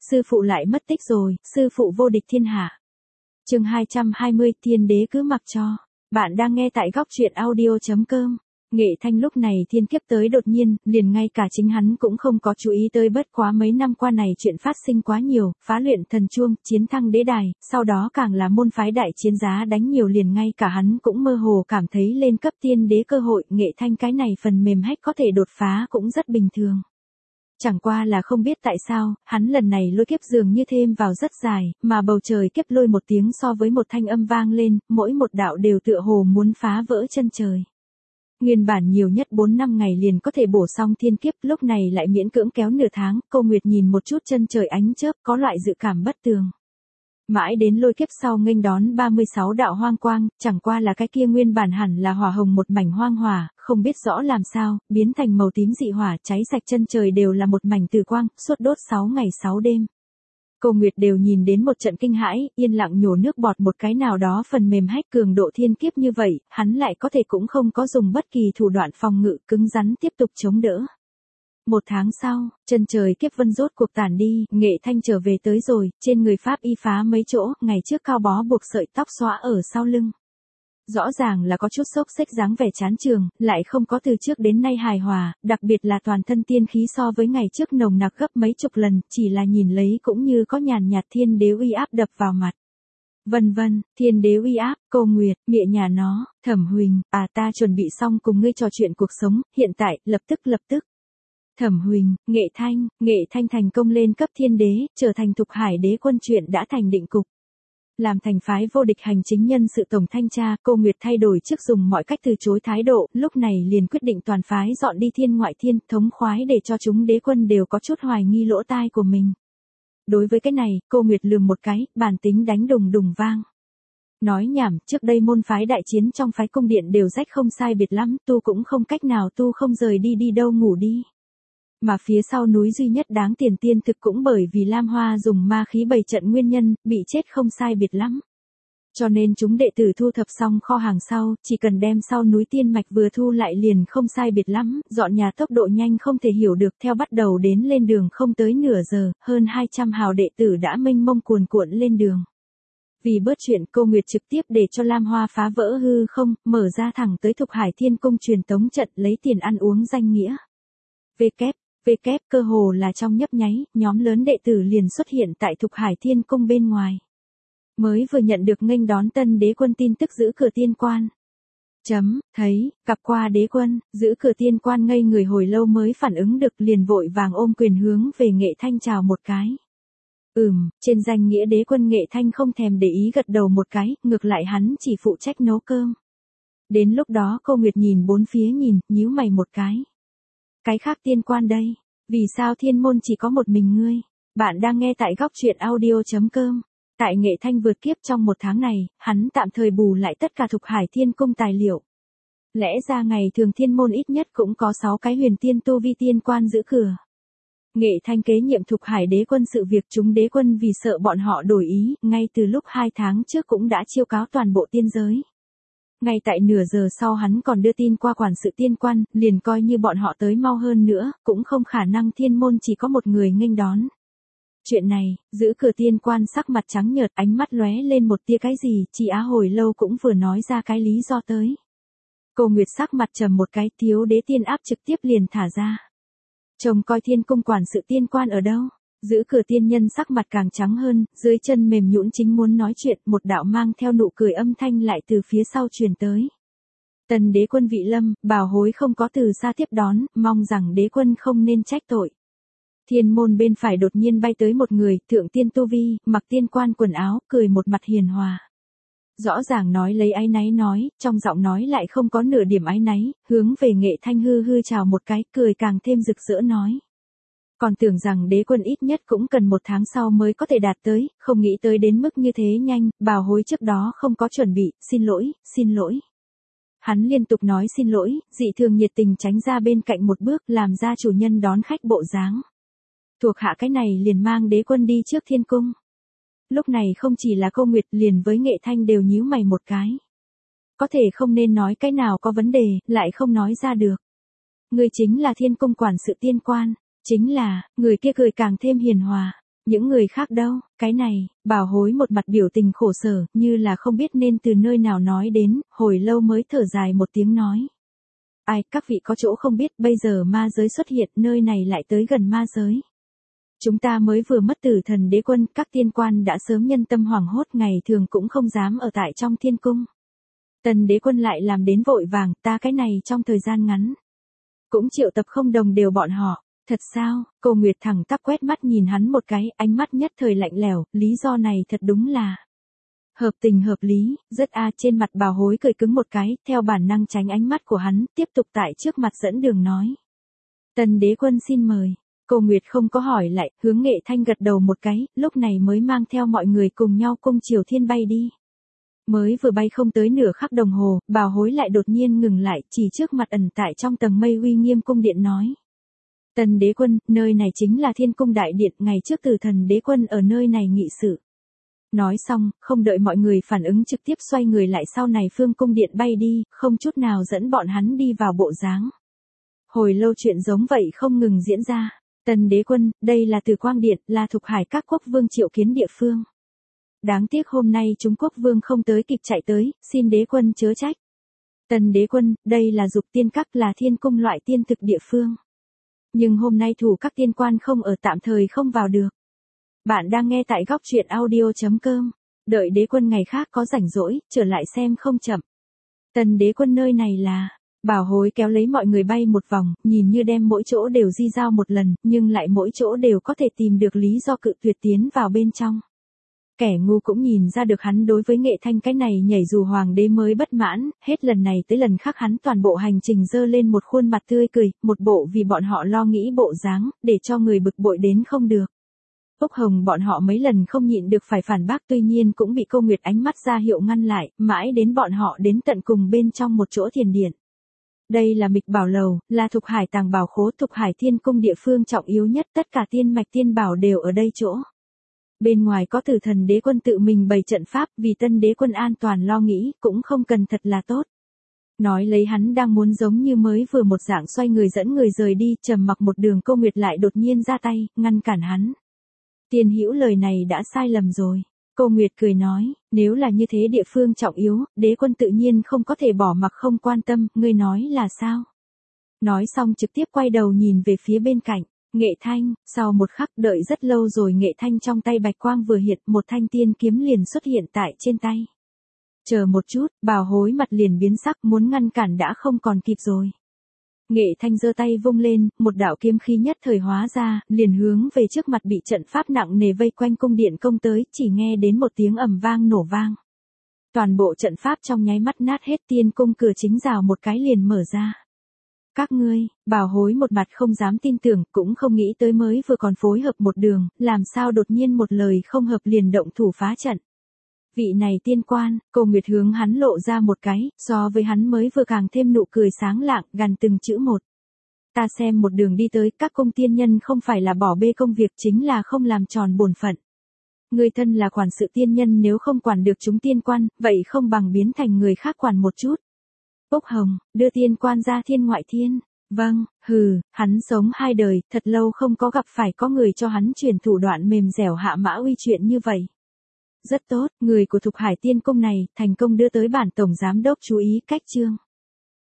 sư phụ lại mất tích rồi, sư phụ vô địch thiên hạ. Chương 220, thiên đế cứ mặc cho. Bạn đang nghe tại góc truyện audio.com. Nghệ Thanh lúc này thiên kiếp tới đột nhiên, liền ngay cả chính hắn cũng không có chú ý tới, bất quá mấy năm qua này chuyện phát sinh quá nhiều, phá luyện thần chuông, chiến thăng đế đài, sau đó càng là môn phái đại chiến giá đánh nhiều, liền ngay cả hắn cũng mơ hồ cảm thấy lên cấp tiên đế cơ hội. Nghệ Thanh cái này phần mềm hack có thể đột phá cũng rất bình thường. Chẳng qua là không biết tại sao, hắn lần này lôi kiếp dường như thêm vào rất dài, mà bầu trời kiếp lôi một tiếng so với một thanh âm vang lên, mỗi một đạo đều tựa hồ muốn phá vỡ chân trời. Nguyên bản nhiều nhất 4-5 ngày liền có thể bổ xong thiên kiếp, lúc này lại miễn cưỡng kéo nửa tháng. Cô Nguyệt nhìn một chút chân trời ánh chớp, có loại dự cảm bất tường. Mãi đến lôi kiếp sau nghênh đón 36 đạo hoang quang, chẳng qua là cái kia nguyên bản hẳn là hỏa hồng một mảnh hoang hỏa, không biết rõ làm sao, biến thành màu tím dị hỏa, cháy sạch chân trời đều là một mảnh từ quang, suốt đốt 6 ngày 6 đêm. Cô Nguyệt đều nhìn đến một trận kinh hãi, yên lặng nhổ nước bọt, một cái nào đó phần mềm hack cường độ thiên kiếp như vậy, hắn lại có thể cũng không có dùng bất kỳ thủ đoạn phòng ngự, cứng rắn tiếp tục chống đỡ. Một tháng sau, chân trời kiếp vân rốt cuộc tản đi, Nghệ Thanh trở về tới rồi, trên người pháp y phá mấy chỗ, ngày trước cao bó buộc sợi tóc xõa ở sau lưng. Rõ ràng là có chút xốc xếch dáng vẻ chán trường, lại không có từ trước đến nay hài hòa, đặc biệt là toàn thân tiên khí so với ngày trước nồng nặc gấp mấy chục lần, chỉ là nhìn lấy cũng như có nhàn nhạt thiên đế uy áp đập vào mặt. Vân vân, thiên đế uy áp, Cô Nguyệt, mẹ nhà nó, Thẩm Huỳnh, ta chuẩn bị xong cùng ngươi trò chuyện cuộc sống, hiện tại, lập tức. Thẩm Huỳnh, Nghệ Thanh thành công lên cấp thiên đế, trở thành Thục Hải đế quân, chuyện đã thành định cục. Làm thành phái vô địch hành chính nhân sự tổng thanh tra, Cô Nguyệt thay đổi trước dùng mọi cách từ chối thái độ, lúc này liền quyết định toàn phái dọn đi thiên ngoại thiên, thống khoái để cho chúng đế quân đều có chút hoài nghi lỗ tai của mình. Đối với cái này, Cô Nguyệt lườm một cái, bản tính đánh đùng đùng vang. Nói nhảm, trước đây môn phái đại chiến trong phái cung điện đều rách không sai biệt lắm, tu cũng không cách nào tu không rời đi đâu ngủ đi. Mà phía sau núi duy nhất đáng tiền tiên thực cũng bởi vì Lam Hoa dùng ma khí bày trận nguyên nhân, bị chết không sai biệt lắm. Cho nên chúng đệ tử thu thập xong kho hàng sau, chỉ cần đem sau núi tiên mạch vừa thu lại liền không sai biệt lắm, dọn nhà tốc độ nhanh không thể hiểu được, theo bắt đầu đến lên đường không tới nửa giờ, hơn 200 hào đệ tử đã mênh mông cuồn cuộn lên đường. Vì bớt chuyện, Cô Nguyệt trực tiếp để cho Lam Hoa phá vỡ hư không, mở ra thẳng tới Thục Hải Thiên Cung truyền tống trận, lấy tiền ăn uống danh nghĩa. Cơ hồ là trong nhấp nháy, nhóm lớn đệ tử liền xuất hiện tại Thục Hải Thiên Cung bên ngoài. Mới vừa nhận được nghênh đón tân đế quân tin tức giữ cửa tiên quan. Thấy, gặp qua đế quân, giữ cửa tiên quan ngây người hồi lâu mới phản ứng được, liền vội vàng ôm quyền hướng về Nghệ Thanh chào một cái. Trên danh nghĩa đế quân, Nghệ Thanh không thèm để ý gật đầu một cái, ngược lại hắn chỉ phụ trách nấu cơm. Đến lúc đó Cô Nguyệt nhìn bốn phía nhíu mày một cái. Cái khác tiên quan đây, vì sao thiên môn chỉ có một mình ngươi? Bạn đang nghe tại góc truyện audio.com. Tại Nghệ Thanh vượt kiếp trong một tháng này, hắn tạm thời bù lại tất cả Thục Hải Thiên Cung tài liệu. Lẽ ra ngày thường thiên môn ít nhất cũng có 6 cái huyền tiên tu vi tiên quan giữ cửa. Nghệ Thanh kế nhiệm Thục Hải đế quân sự việc, chúng đế quân vì sợ bọn họ đổi ý, ngay từ lúc 2 tháng trước cũng đã chiêu cáo toàn bộ tiên giới. Ngay tại nửa giờ sau hắn còn đưa tin qua quản sự tiên quan, liền coi như bọn họ tới mau hơn nữa, cũng không khả năng thiên môn chỉ có một người nghênh đón. Chuyện này, giữ cửa tiên quan sắc mặt trắng nhợt, ánh mắt lóe lên một tia cái gì, chị á hồi lâu cũng vừa nói ra cái lý do tới. Cô Nguyệt sắc mặt trầm một cái, thiếu đế tiên áp trực tiếp liền thả ra. Trông coi thiên cung quản sự tiên quan ở đâu? Giữ cửa tiên nhân sắc mặt càng trắng hơn, dưới chân mềm nhũn chính muốn nói chuyện, một đạo mang theo nụ cười âm thanh lại từ phía sau truyền tới. Tần đế quân Vị Lâm, bảo hối không có từ xa tiếp đón, mong rằng đế quân không nên trách tội. Thiên môn bên phải đột nhiên bay tới một người, thượng tiên tu vi, mặc tiên quan quần áo, cười một mặt hiền hòa. Rõ ràng nói lấy áy náy nói, trong giọng nói lại không có nửa điểm áy náy, hướng về Nghệ Thanh hư chào một cái, cười càng thêm rực rỡ nói. Còn tưởng rằng đế quân ít nhất cũng cần 1 tháng sau mới có thể đạt tới, không nghĩ tới đến mức như thế nhanh, bảo hối trước đó không có chuẩn bị, xin lỗi. Hắn liên tục nói xin lỗi, dị thường nhiệt tình tránh ra bên cạnh một bước, làm ra chủ nhân đón khách bộ dáng. Thuộc hạ cái này liền mang đế quân đi trước thiên cung. Lúc này không chỉ là Cô Nguyệt, liền với Nghệ Thanh đều nhíu mày một cái. Có thể không nên nói cái nào có vấn đề, lại không nói ra được. Người chính là thiên cung quản sự tiên quan. Chính là, người kia cười càng thêm hiền hòa. Những người khác đâu, cái này, Bảo Hối một mặt biểu tình khổ sở, như là không biết nên từ nơi nào nói đến, hồi lâu mới thở dài một tiếng nói. Ai, các vị có chỗ không biết, bây giờ ma giới xuất hiện, nơi này lại tới gần ma giới. Chúng ta mới vừa mất tử thần đế quân, các tiên quan đã sớm nhân tâm hoảng hốt, ngày thường cũng không dám ở tại trong thiên cung. Tần đế quân lại làm đến vội vàng, ta cái này trong thời gian ngắn. Cũng triệu tập không đồng đều bọn họ. Thật sao? Cô Nguyệt thẳng tắp quét mắt nhìn hắn một cái, ánh mắt nhất thời lạnh lẽo, lý do này thật đúng là hợp tình hợp lý, rất trên mặt Bảo Hối cười cứng một cái, theo bản năng tránh ánh mắt của hắn, tiếp tục tại trước mặt dẫn đường nói. Tần đế quân xin mời. Cô Nguyệt không có hỏi lại, hướng Nghệ Thanh gật đầu một cái, lúc này mới mang theo mọi người cùng nhau cung Triều Thiên bay đi. Mới vừa bay không tới nửa khắc đồng hồ, Bảo Hối lại đột nhiên ngừng lại, chỉ trước mặt ẩn tại trong tầng mây uy nghiêm cung điện nói. Tần đế quân, nơi này chính là Thiên Cung Đại Điện, ngày trước Tử Thần đế quân ở nơi này nghị sự. Nói xong, không đợi mọi người phản ứng trực tiếp xoay người lại sau này phương cung điện bay đi, không chút nào dẫn bọn hắn đi vào bộ dáng. Hồi lâu chuyện giống vậy không ngừng diễn ra. Tần đế quân, đây là Từ Quang Điện, là Thục Hải các quốc vương triệu kiến địa phương. Đáng tiếc hôm nay chúng quốc vương không tới kịp chạy tới, xin đế quân chớ trách. Tần đế quân, đây là Dục Tiên Các, là thiên cung loại tiên thực địa phương. Nhưng hôm nay thủ các tiên quan không ở, tạm thời không vào được. Bạn đang nghe tại góc truyện audio.com. Đợi đế quân ngày khác có rảnh rỗi, trở lại xem không chậm. Tần đế quân nơi này là. Bảo Hối kéo lấy mọi người bay một vòng, nhìn như đem mỗi chỗ đều di giao một lần, nhưng lại mỗi chỗ đều có thể tìm được lý do cự tuyệt tiến vào bên trong. Kẻ ngu cũng nhìn ra được hắn đối với Nghệ Thanh cái này nhảy dù hoàng đế mới bất mãn, hết lần này tới lần khác hắn toàn bộ hành trình dơ lên một khuôn mặt tươi cười, một bộ vì bọn họ lo nghĩ bộ dáng, để cho người bực bội đến không được. Úc Hồng bọn họ mấy lần không nhịn được phải phản bác, tuy nhiên cũng bị Cô Nguyệt ánh mắt ra hiệu ngăn lại, mãi đến bọn họ đến tận cùng bên trong một chỗ thiền điện. Đây là Mịch Bảo Lầu, là Thục Hải tàng bảo khố, Thục Hải Thiên Cung địa phương trọng yếu nhất, tất cả tiên mạch tiên bảo đều ở đây chỗ. Bên ngoài có Tử Thần đế quân tự mình bày trận pháp, vì tân đế quân an toàn lo nghĩ, cũng không cần thật là tốt. Nói lấy hắn đang muốn giống như mới vừa một dạng xoay người dẫn người rời đi, trầm mặc một đường. Cô Nguyệt lại đột nhiên ra tay, ngăn cản hắn. Tiên hữu, lời này đã sai lầm rồi. Cô Nguyệt cười nói, nếu là như thế địa phương trọng yếu, đế quân tự nhiên không có thể bỏ mặc không quan tâm, ngươi nói là sao? Nói xong trực tiếp quay đầu nhìn về phía bên cạnh. Nghệ Thanh, sau một khắc đợi rất lâu rồi, Nghệ Thanh trong tay bạch quang vừa hiện, một thanh tiên kiếm liền xuất hiện tại trên tay. Chờ một chút, Bảo Hối mặt liền biến sắc, muốn ngăn cản đã không còn kịp rồi. Nghệ Thanh giơ tay vung lên, một đạo kiếm khí nhất thời hóa ra, liền hướng về trước mặt bị trận pháp nặng nề vây quanh cung điện công tới, chỉ nghe đến một tiếng ầm vang nổ vang. Toàn bộ trận pháp trong nháy mắt nát hết, tiên cung cửa chính rào một cái liền mở ra. Các ngươi, Bảo Hối một mặt không dám tin tưởng, cũng không nghĩ tới mới vừa còn phối hợp một đường, làm sao đột nhiên một lời không hợp liền động thủ phá trận. Vị này tiên quan, Cô Nguyệt hướng hắn lộ ra một cái, so với hắn mới vừa càng thêm nụ cười sáng lạng, gần từng chữ một. Ta xem một đường đi tới, các cung tiên nhân không phải là bỏ bê công việc, chính là không làm tròn bổn phận. Người thân là quản sự tiên nhân, nếu không quản được chúng tiên quan, vậy không bằng biến thành người khác quản một chút. Úc Hồng, đưa tiên quan ra thiên ngoại thiên. Vâng, hắn sống 2 đời, thật lâu không có gặp phải có người cho hắn truyền thủ đoạn mềm dẻo hạ mã uy chuyện như vậy. Rất tốt, người của Thục Hải Tiên Cung này, thành công đưa tới bản tổng giám đốc chú ý cách chương.